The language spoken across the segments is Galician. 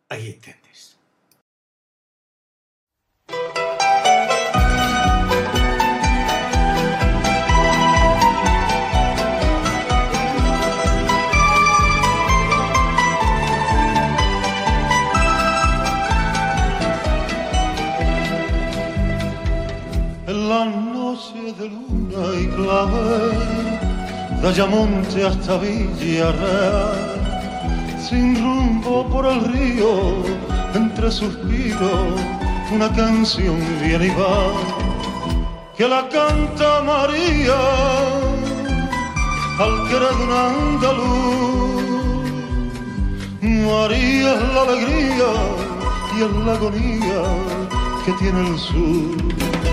aí entendes. En la noche de luna y clavel, de Ayamonte hasta Villarreal, sin rumbo por el río, entre suspiros, una canción viene y va, que la canta María, al querer de un andaluz. María es la alegría y es la agonía que tiene el sur.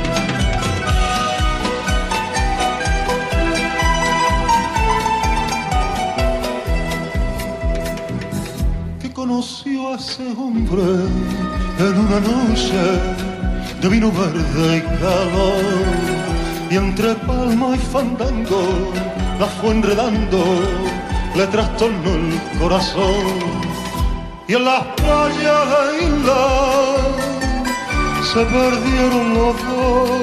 Conoció a ese hombre en una noche de vino verde y calor, y entre palma y fandango la fue enredando, le trastornó el corazón, y en las playas de isla se perdieron los dos,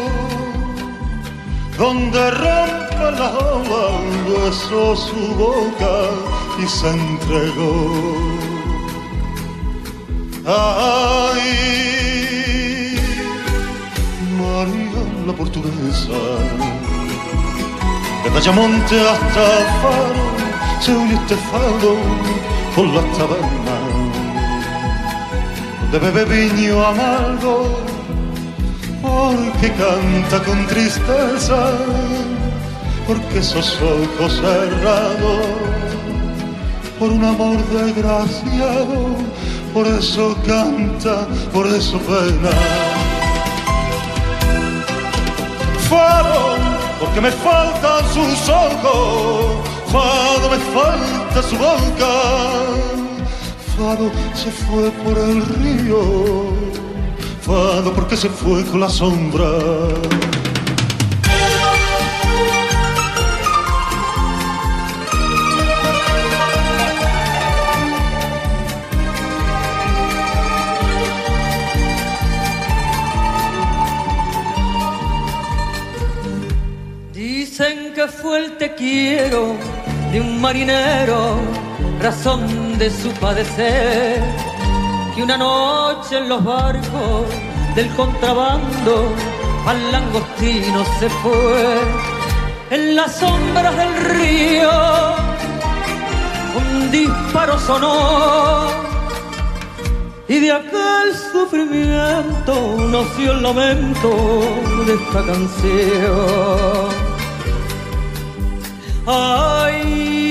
donde rompe las olas besó su boca y se entregó. Ay, María la portuguesa, desde Ayamonte hasta Faro se oye este fado por las tabernas, donde bebe viño amargo, porque canta con tristeza, porque esos ojos cerrados, por un amor desgraciado, por eso canta, por eso pena. Fado, porque me faltan sus ojos, Fado, me falta su boca. Fado se fue por el río, Fado porque se fue con la sombra. Dicen que fue el te quiero de un marinero, razón de su padecer, que una noche en los barcos del contrabando al langostino se fue. En las sombras del río un disparo sonó, y de aquel sufrimiento nació el lamento de esta canción. Ay,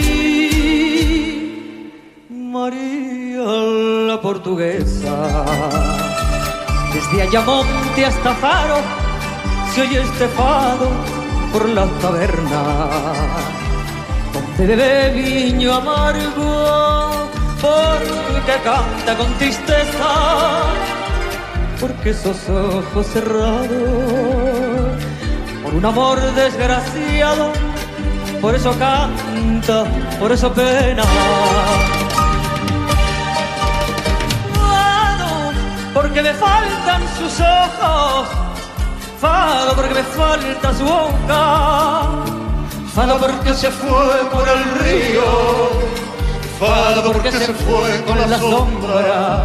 María la portuguesa, desde Ayamonte hasta Faro se oye este fado por las tabernas, donde bebe viño amargo, porque canta con tristeza, porque esos ojos cerrados, por un amor desgraciado, por eso canta, por eso pena. Fado, porque me faltan sus ojos, Fado, porque me falta su boca, Fado, porque se fue por el río, Fado, porque se fue con la sombra.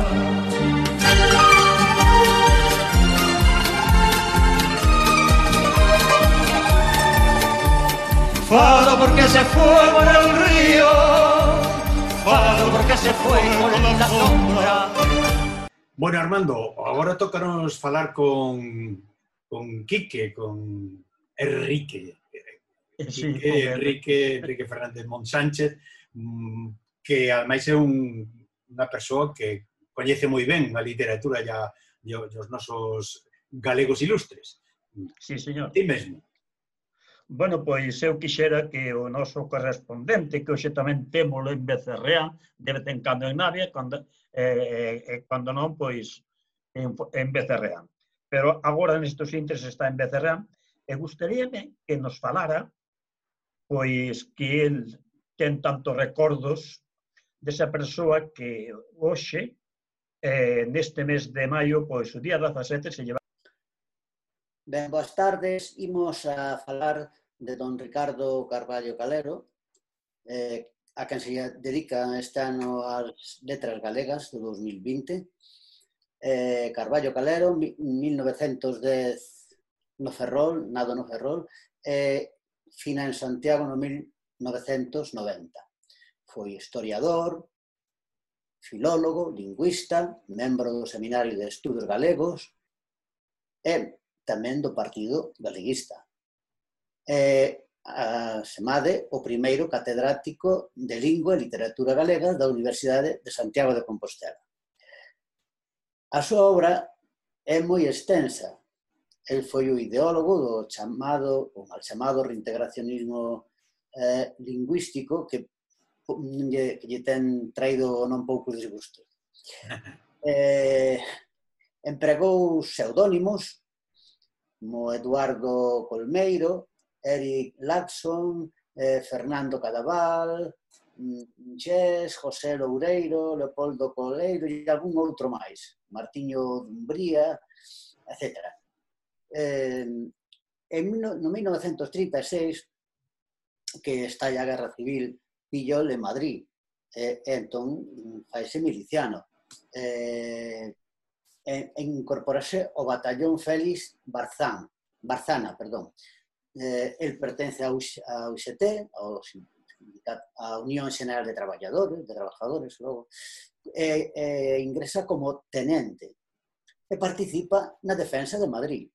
Fado porque se fue por el río, Fado porque se fue con la sombra. Bueno, Armando, agora tócanos falar con Quique, con Enrique. Sí, Enrique Fernández Monsánchez, que ademais é unha persoa que coñece moi ben a literatura e os nosos galegos ilustres. Sí, señor. Ti mesmo. Bueno, pois eu quixera que o noso correspondente, que hoxe tamén témolo en Becerreá, de vez en cando en Navia, cando non, pois en Becerreá. Pero agora nestes intres está en Becerreá, e gustaríame que nos falara pois que el ten tantos recordos desa persoa que hoxe neste mes de maio, pois o día 17 se lleva. Ben, boas tardes. Imos a falar de don Ricardo Carballo Calero, a quen se dedica este ano ás letras galegas do 2020. Carballo Calero, 1910 no Ferrol, nado no Ferrol, fina en Santiago no 1990. Foi historiador, filólogo, lingüista, membro do Seminario de Estudos Galegos e tamén do Partido Galeguista. Asemade, o primeiro catedrático de Lingua e Literatura Galega da Universidade de Santiago de Compostela. A súa obra é moi extensa. El foi o ideólogo do chamado, o mal chamado reintegracionismo lingüístico que lle ten traído non poucos disgustos. Empregou pseudónimos como Eduardo Colmeiro, Eric Latson, Fernando Cadaval, Xés, José Loureiro, Leopoldo Coleiro e algún outro máis, Martiño Dumbría, etc. No 1936, que estalla a Guerra Civil, pillou en Madrid, entón faise miliciano. Incorporase ao batallón Félix Barzana. El pertence a UGT, a Unión Xeneral de Trabajadores, logo, ingresa como tenente e participa na defensa de Madrid.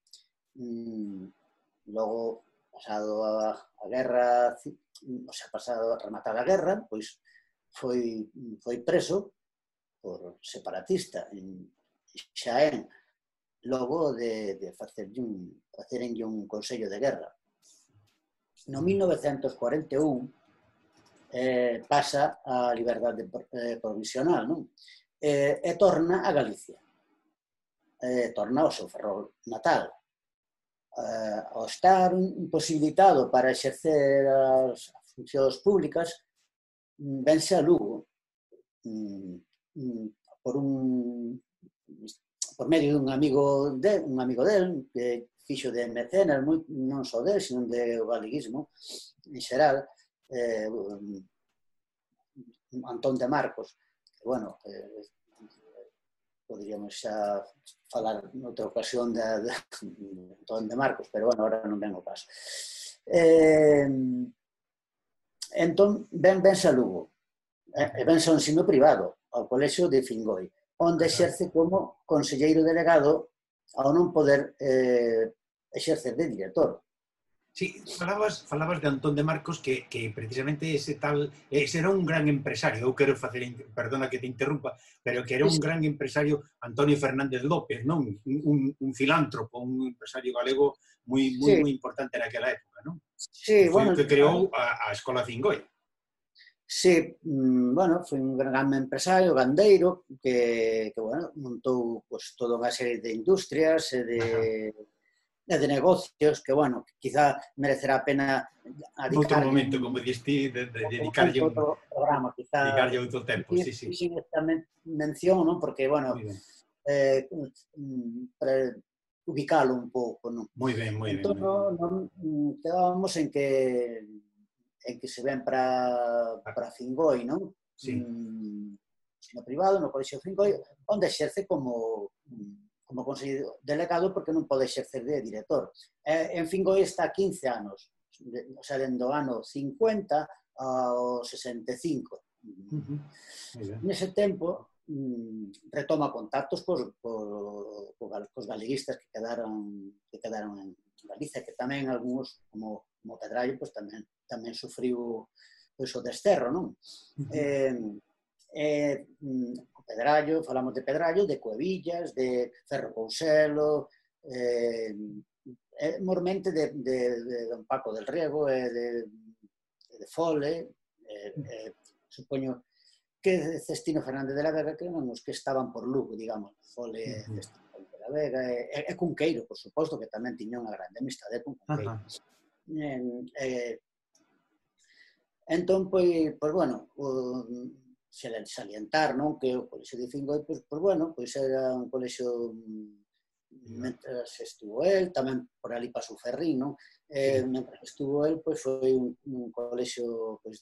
Logo, pasado a guerra, pasado a rematar a guerra, pois foi preso por separatista en Xaén, logo de facerenlle un consello de guerra. No 1941 pasa a liberdade provisional, non? E torna a Galicia. Torna ao seu Ferrol natal. Ao estar imposibilitado para exercer as funcións públicas, vense a Lugo por medio dun amigo del, que fixo de mecenas, non só del, sino de o galeguismo en xeral, Antón de Marcos, que, bueno, poderíamos xa falar noutra ocasión de Antón de Marcos, pero, bueno, ahora non ven o caso. Entón, vense a Lugo, e vense ao ensino privado, ao colexio de Fingoi, onde exerce como conselleiro delegado ao non poder exercer de director. Sí, falabas de Antón de Marcos que precisamente ese era un gran empresario. Eu quero facer, perdona que te interrumpa, pero que era un gran empresario, Antonio Fernández López, non? Un filántropo, un empresario galego moi importante naquela época, non? Sí, bueno, que creou a Escola Fingoi. Sí, bueno, foi un gran empresario, gandeiro, que bueno, montou toda unha serie de industrias e de negocios que, bueno, quizá merecerá a pena outro momento, como diste, dedicarlle outro programa, quizá dedicarlle outro tempo, sí. Fixen esta mención, non? Porque, bueno, para ubicalo un pouco, non? Moi ben. Entón, quedábamos en que se ven para Fingoi, non? Sí. No privado, no colexio Fingoi, onde exerce como conselleiro delegado porque non pode exercer de director. En Fingoi está 15 anos, o sea, dende o ano 50 ao 65. Nese tempo retoma contactos cos galeguistas que quedaron en Galicia, que tamén algúns, como Pedrallo, tamén sufriu o desterro, non? Pedrallo, falamos de Pedrallo, de Cuevillas, de Ferro Couselo, mormente de don Paco del Riego e de Fole, supoño que Cestino Fernández de la Vega, que eran os que estaban por Lugo, digamos, Fole, Cestino de la Vega, e Cunqueiro, por suposto, que tamén tiña unha grande amistade con Cunqueiro. Entón, pois, bueno, salientar, non? Que o colexio de Fingoi, pois, bueno, pois era un colexio mentras estuvo el, tamén por ali pasou Ferrín, non? Mentras estuvo el, pois foi un colexio, pois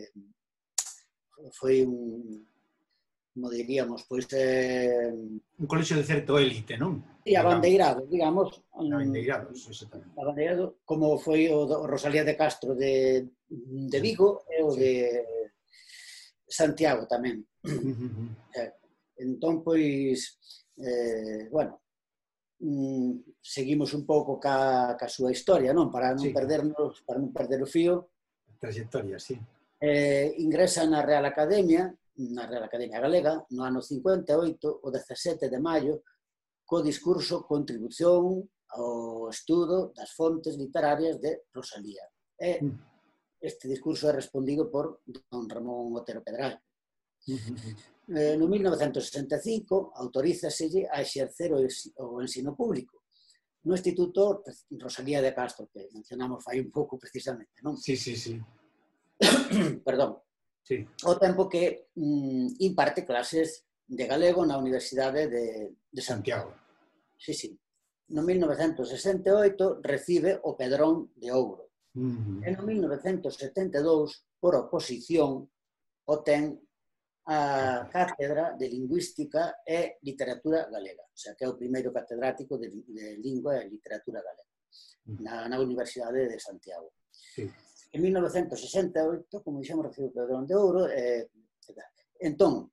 foi un, como diríamos, pois un colexio de certo élite, non? E abandeirado, digamos. Abandeirado, exactamente. Abandeirado, como foi o Rosalía de Castro de Vigo e o de Santiago tamén. Entón, pois, bueno, seguimos un pouco ca súa historia, non? Para non perder o fío. Trayectoria, sí. Ingresa na Real Academia Galega, no ano 58, o 17 de maio, co discurso Contribución ao estudo das fontes literarias de Rosalía. Este discurso é respondido por don Ramón Otero Pedrallo. No 1965 autorízaselle a exercer o ensino público no Instituto Rosalía de Castro, que mencionamos fai un pouco precisamente, non? Sí, sí, sí. Perdón. Sí. O tempo que imparte clases de galego na Universidade de Santiago. Sí, sí. No 1968 recibe o Pedrón de Ouro. E no 1972, por oposición, obtén a Cátedra de Lingüística e Literatura Galega, o sea, que é o primeiro catedrático de Lingua e Literatura Galega na Universidade de Santiago. Sí. En 1968, como dixemos, recibe o Pedrón de Ouro. Entón,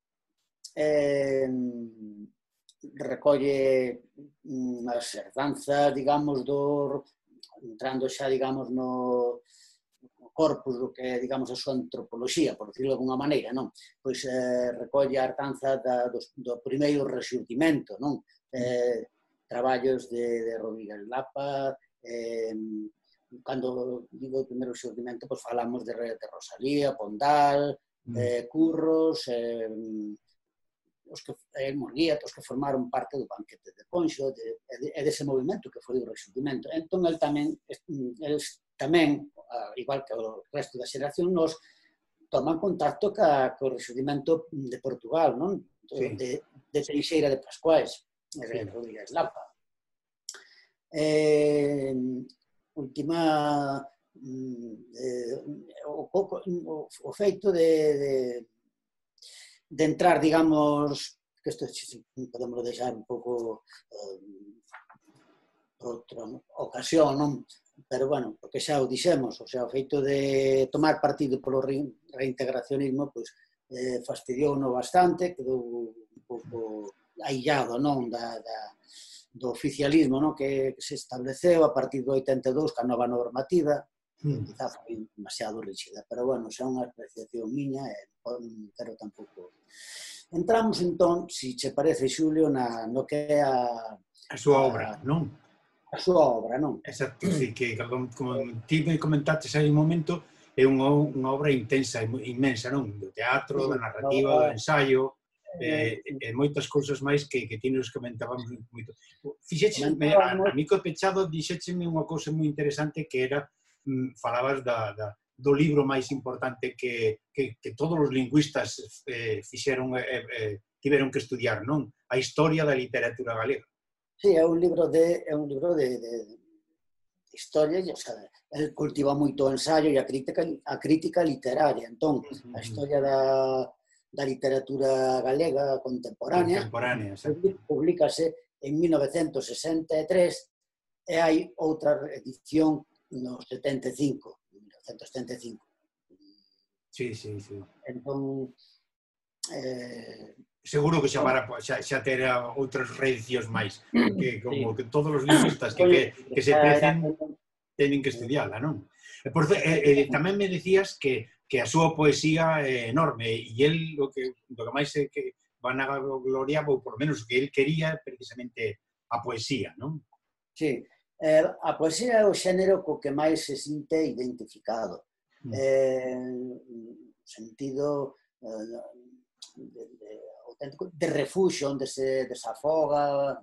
recolle as herdanzas, digamos, entrando xa, digamos, no corpus do que, digamos, a súa antropoloxía, por decirlo de alguna maneira, non? Pois recolle a herdanza do primeiro rexurdimento, non? Traballos de Rodríguez Lapa, cando digo o primeiro rexurdimento, pois falamos de Rosalía, Pondal, Curros, Murguía, os que formaron parte do banquete de Ponxo, e dese movimento que foi o rexurdimento. Entón, eles tamén, igual que o resto da xeración, nos toman contacto co rexurdimento de Portugal, non? De Teixeira de Pascuais, de Rodríguez Lapa. O feito de entrar, digamos, que isto podemos deixar un pouco por outra ocasión, non? Pero, bueno, porque xa o dixemos, o sea, o feito de tomar partido polo reintegracionismo, pois, fastidiouno bastante, quedou un pouco aillado, non, do oficialismo, non, que se estableceu a partir do 82, ca nova normativa, quizá foi demasiado rígida, pero, bueno, xa unha apreciación miña, pero tampouco. Entramos, entón, se che parece, Xulio, no que é a súa obra, non? A súa obra, non? Exacto, sí, que como ti me comentaste aí un momento, é unha obra intensa, inmensa, non? Do teatro, da narrativa, do ensaio, e moitas cousas máis que ti nos comentábamos moito. Fixécheme, a mico pechado, dixécheme unha cousa moi interesante que era, falabas do libro máis importante que todos os lingüistas tiveron que estudiar, non? A historia da literatura galega. Sí, é un libro de historia, o sea, el cultiva moito o ensaio e a crítica literaria. Entón, a historia da literatura galega contemporánea publícase en 1963 e hai outra edición no 1975. Sí, sí, sí. Entón, seguro que xa terá outras reedicións máis, porque como que todos os lingüistas que se precen teñen que estudiala, non? Tamén me decías que a súa poesía é enorme, e el do que máis que van a gloriar, ou por menos o que el quería, precisamente a poesía, non? Sí, a poesía é o xénero co que máis se sinte identificado. Sentido de refuxio onde se desafoga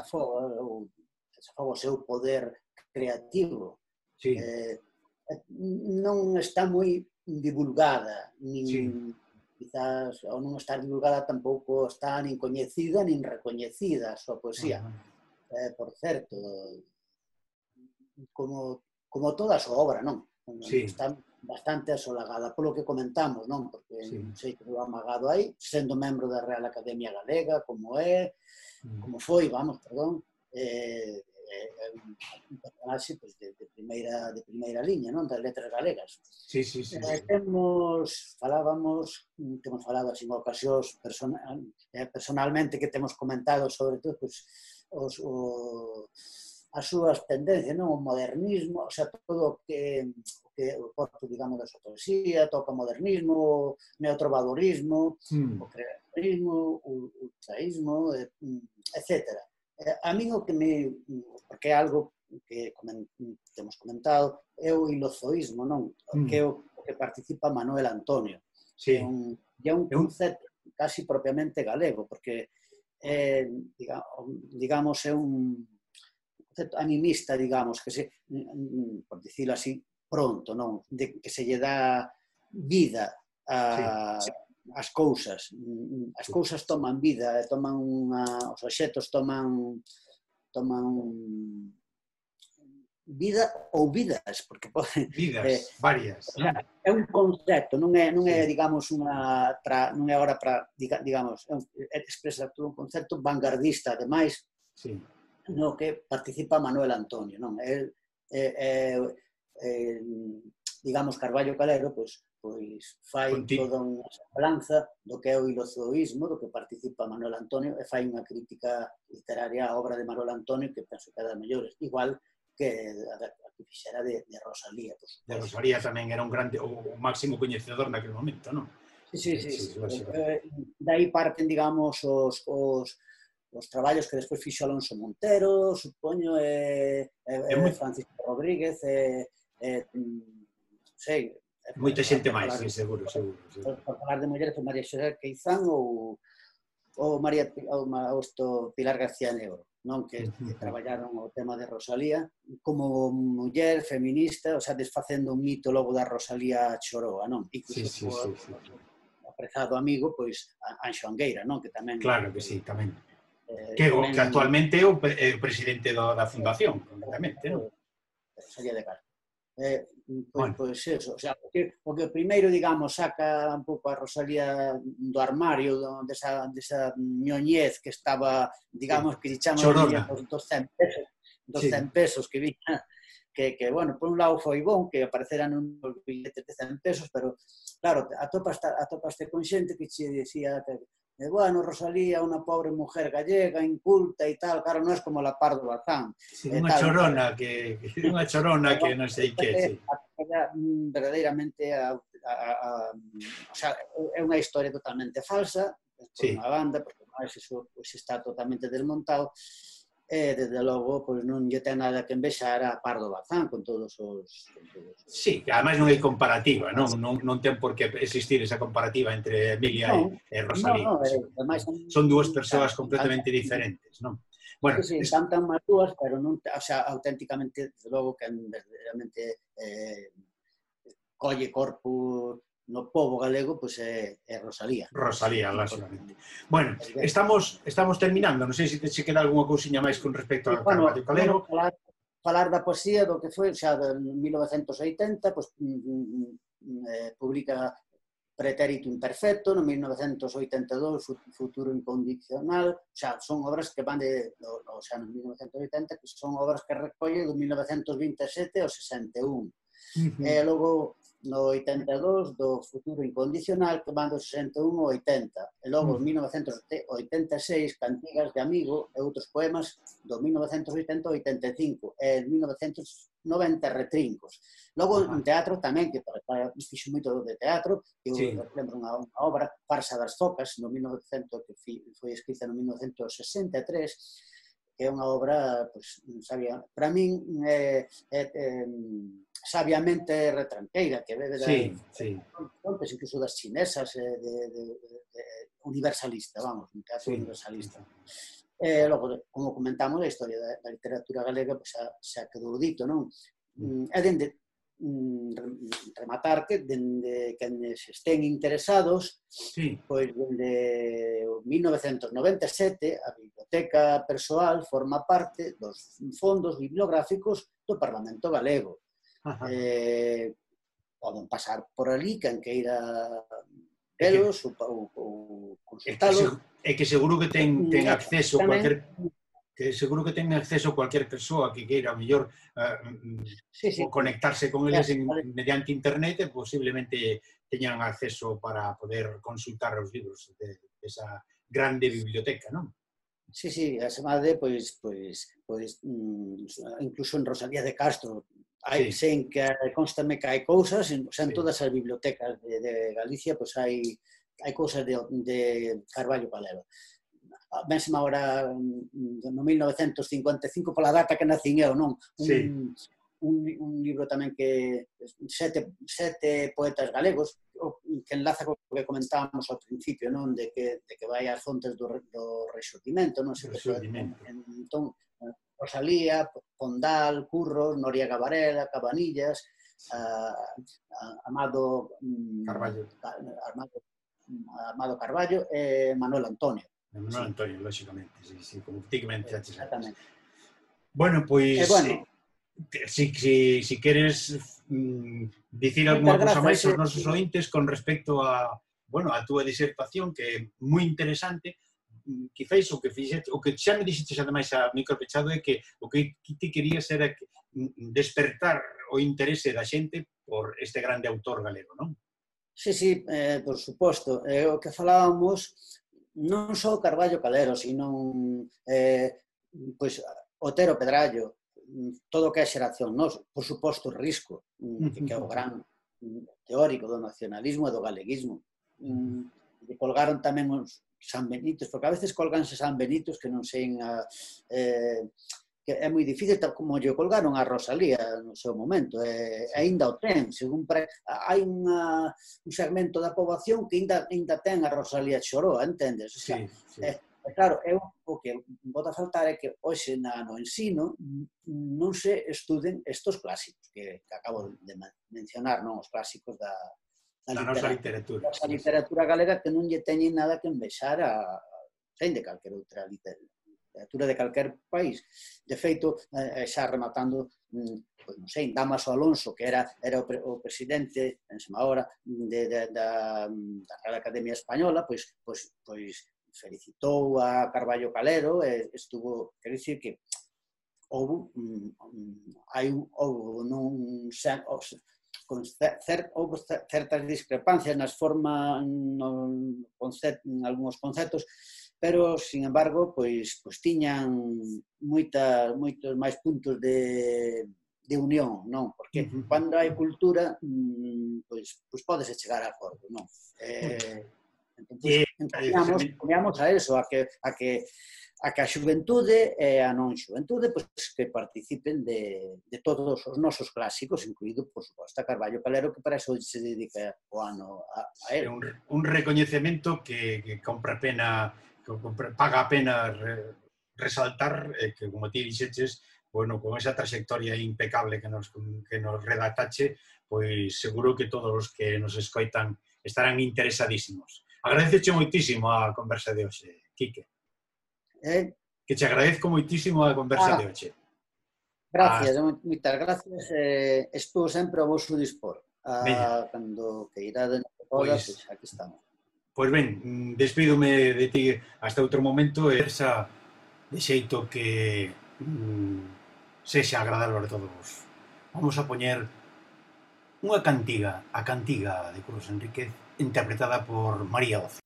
o seu poder creativo. Non está moi divulgada, quizás ao non estar divulgada tampouco está nin coñecida nin recoñecida a súa poesía. Por certo, como toda a súa obra, non? Está bastante asolagada polo que comentamos, non? Porque non sei que lo amagado aí, sendo membro da Real Academia Galega, como foi, perdón, un personaxe de primeira liña, non? Das letras galegas. Temos falado así en ocasións personalmente que temos comentado sobre todo as súas tendencias, non? O modernismo, o sea, todo o que o corpo, digamos, da súa poesía, toca o modernismo, o neotrovadorismo, o creacionismo, o ultraísmo, etc. A min o que porque é algo que temos comentado, é o ilozoísmo, non? Que é o que participa Manuel Antonio. É un concepto casi propiamente galego, porque digamos, é un concepto animista, digamos, que por dicirlo así, pronto, non? Que se lle dá vida as cousas. As cousas toman vida, os obxetos toman vida ou vidas, porque vidas, varias. É un concepto, non é digamos, non é agora para, digamos, expresa todo un concepto vanguardista, ademais, no que participa Manuel Antonio, non? Digamos, Carballo Calero, pois fai toda unha semblanza do que é o ilozoísmo, do que participa Manuel Antonio, e fai unha crítica literaria á obra de Manuel Antonio que penso que é das mellores, igual que a que fixera de Rosalía. De Rosalía tamén era un grande, o máximo coñecedor naquele momento, non? Sí. Daí parten, digamos, os traballos que despois fixo Alonso Montero, supoño, Francisco Rodríguez, non sei. Moita xente máis, seguro. Por falar de mulleres, María Xosé Queizán ou Pilar García Negro, non? Que traballaron o tema de Rosalía como muller feminista, o sea, desfacendo un mito logo da Rosalía Choroa, non? Incluso o aprezado amigo, pois, Anxo Angueira, non? Que tamén... Claro que sí, tamén. Que actualmente é o presidente da fundación, completamente, non? Rosalía de Castro. Pois eso, o sea, o que primeiro, digamos, saca un pouco a Rosalía do armario, desa ñoñez que estaba, digamos, que lle chaman dos 100 pesos que viña, que, bueno, por un lado foi bon que apareceran uns billetes de 100 pesos, pero, claro, atopaste con xente que che dicía que, bueno, Rosalía, unha pobre mujer gallega, inculta e tal, claro, non é como la Pardo Bazán. Unha chorona que non sei que, sí. Verdadeiramente, o sea, é unha historia totalmente falsa, por unha banda, porque eso está totalmente desmontado, e, desde logo, non lle ten nada que envexar a Pardo Bazán con todos os... Sí, que ademais non hai comparativa, non ten por que existir esa comparativa entre Emilia e Rosalía. Son dúas persoas completamente diferentes, non? Bueno, sí, cantan máis dúas, pero non, o sea, auténticamente, desde logo, que verdadeiramente colle corpo no pobo galego, pois é Rosalía. Rosalía, lógicamente. Bueno, estamos terminando, non sei se te queda algunha cousiña máis con respecto a Carballo Calero. Falar da poesía do que foi, xa, en 1980, pois publica Pretérito Imperfecto, no 1982, Futuro Incondicional, xa, son obras que van xa, no 1980, que son obras que recollen do 1927 ao 61. E logo, no 82, do Futuro Incondicional, que van do 61 ao 80. E logo, en 1986, Cantigas de Amigo e outros poemas do 1980 ao 85. E en 1990, Retrincos. Logo, en teatro tamén, que fixo moito de teatro, que eu lembro unha obra, Farsa das Focas, que foi escrita no 1963, que é unha obra, para min, sabiamente retranqueira, que bebe fontes incluso das chinesas, universalista, vamos, un teatro universalista. Logo, como comentamos, a historia da literatura galega xa quedou dito, non? E dende rematar que dende quenes estén interesados, Sí. pois dende 1997 a biblioteca persoal forma parte dos fondos bibliográficos do Parlamento Galego. Ajá. Poden pasar por ali quen queira velos ou consultalos. É que seguro que ten acceso Tamén, cualquier persoa que queira a mellor sí, conectarse con eles vale. mediante internet e posiblemente teñan acceso para poder consultar os libros desa grande biblioteca, non? Sí, asemade, pois, incluso en Rosalía de Castro, hai, sen que constame que hai cousas, en todas as bibliotecas de Galicia, pois hai cousas de Carballo Calero. Vénseme agora no 1955 pola data que nacín eu, non? Un libro tamén que sete poetas galegos que enlaza co que comentábamos ao principio, non? De que vai ás fontes do Rexurdimento, non? Entón, Rosalía, Pondal, Curros, Noriega Varela, Cabanillas, Amado Carballo e Manuel Antonio. Manuel Antonio, lógicamente, sí, como ti que me entraches. Exactamente. Bueno, pois, si queres dicir alguma cousa máis aos nosos ointes con respecto a túa disertación, que é moi interesante, quizás o que xa me dixetes ademais a micro pechado é que o que ti querías era despertar o interese da xente por este grande autor galego, non? Sí, por suposto. O que falábamos non só Carballo Calero, sino Otero Pedrallo, todo o que é xeración, por suposto Risco, que é o gran teórico do nacionalismo e do galeguismo. Colgaron tamén os San Benitos, porque a veces colganse San Benitos que non sen que é moi difícil, como lle colgaron a Rosalía no seu momento, aínda o ten, hai un segmento da poboación que aínda ten a Rosalía Choró, entendes? O sea, claro, o que bota a faltar é que hoxe no ensino non se estuden estos clásicos que acabo de mencionar, non? Os clásicos da nosa literatura. A literatura galega que non lle teñen nada que envexar a de calquera outra literatura de calquer país. De feito, xa rematando, non sei, Dámaso Alonso, que era o presidente, pensemos agora, da Real Academia Española, pois felicitou a Carballo Calero e estuvo, quero dicir que houve certas discrepancias nas formas, en algúns conceptos, pero, sin embargo, pois tiñan moitos máis puntos de unión, non? Porque cando hai cultura, pois pódese chegar a acordo, non? Encaminamos a eso, a que a xuventude e a non xuventude que participen de todos os nosos clásicos, incluído, por suposto, a Carballo Calero, que para eso se dedica o ano a él. Un recoñecemento que paga a pena resaltar, que, como ti dixeches, con esa trayectoria impecable que nos redactache, pois seguro que todos os que nos escoitan estarán interesadísimos. Agradeceche moitísimo a conversa de hoxe, Quique. Que te agradezco moitísimo a conversa de hoxe. Gracias, moitas gracias. Estou sempre ao vosso dispor. Cando que irá de novo, pois aquí estamos. Pois ben, despídome de ti hasta outro momento e esa de xeito que sexa agradable a todos. Vamos a poñer unha cantiga, a cantiga de Curros Enríquez, interpretada por María Oce.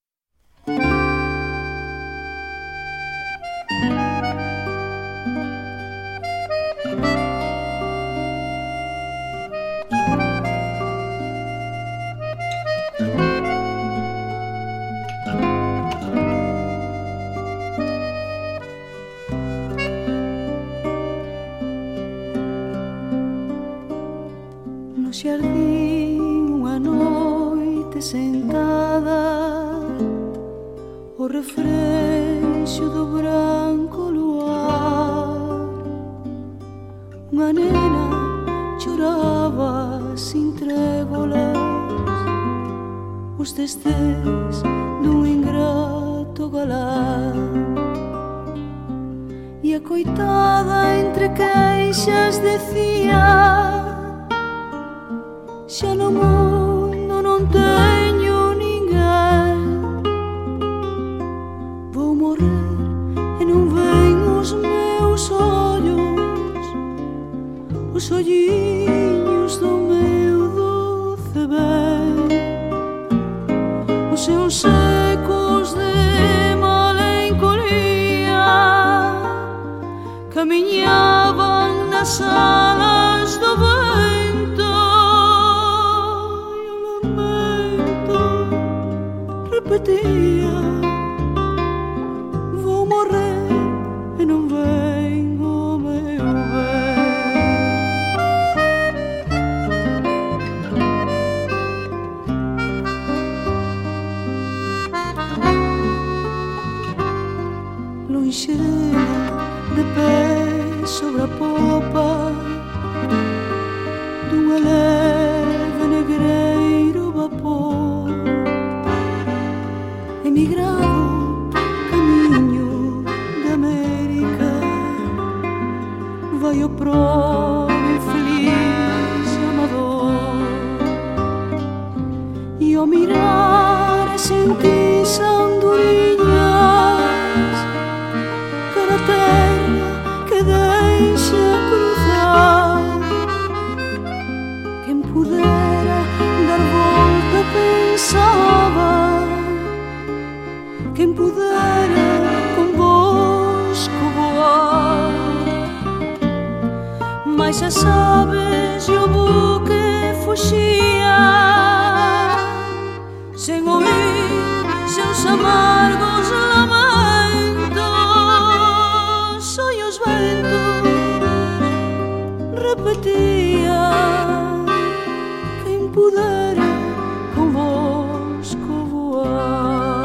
Xardín unha noite sentada o refrexo do branco luar, unha nena choraba os desdés dun ingrato galán. E a coitada entre queixas decía: xa no mundo non teño ninguén, vou morrer e non ven os meus ollos, os olliños do meu doce ben, os seus secos de malencolía camiñaban nas alas do vento, e o lamento repetía: vou morrer e non ven o meu ben. Lonxera de pé sobre a popa dunha leve negreiro vapor, emigrado camiño de América, vai o probo infeliz amador, e ao mirar e sentir andorinhas cara a terra que deixa cruzar. Quen pudera dar volta pensaba, quen pudera convosco voar, mas as aves e o buque fuxía sen oír seus amargos lamentos, e os ventos repetía: quen pudera convosco voar.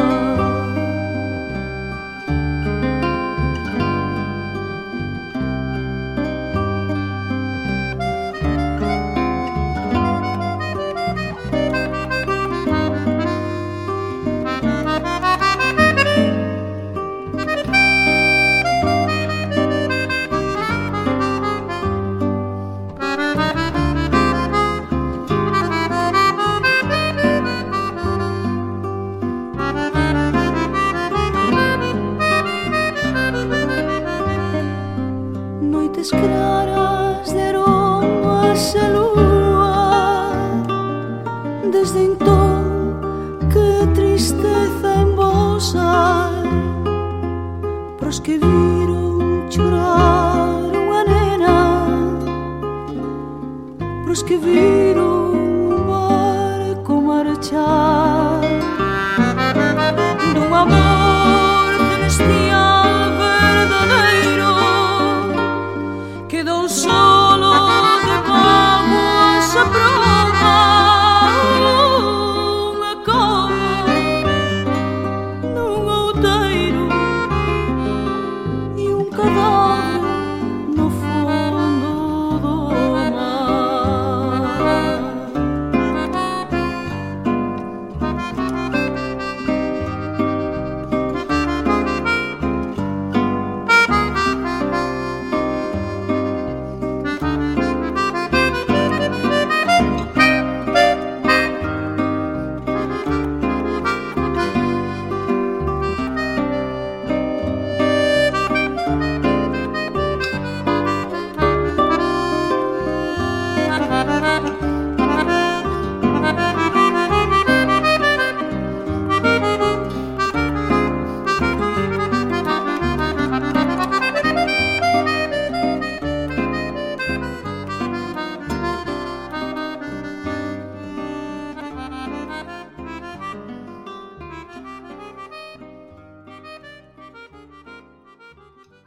Noites claras de aromas e lúa, desde entón que tristeza embosar, pros que viron chorar unha nena, pros que viron un barco marchar.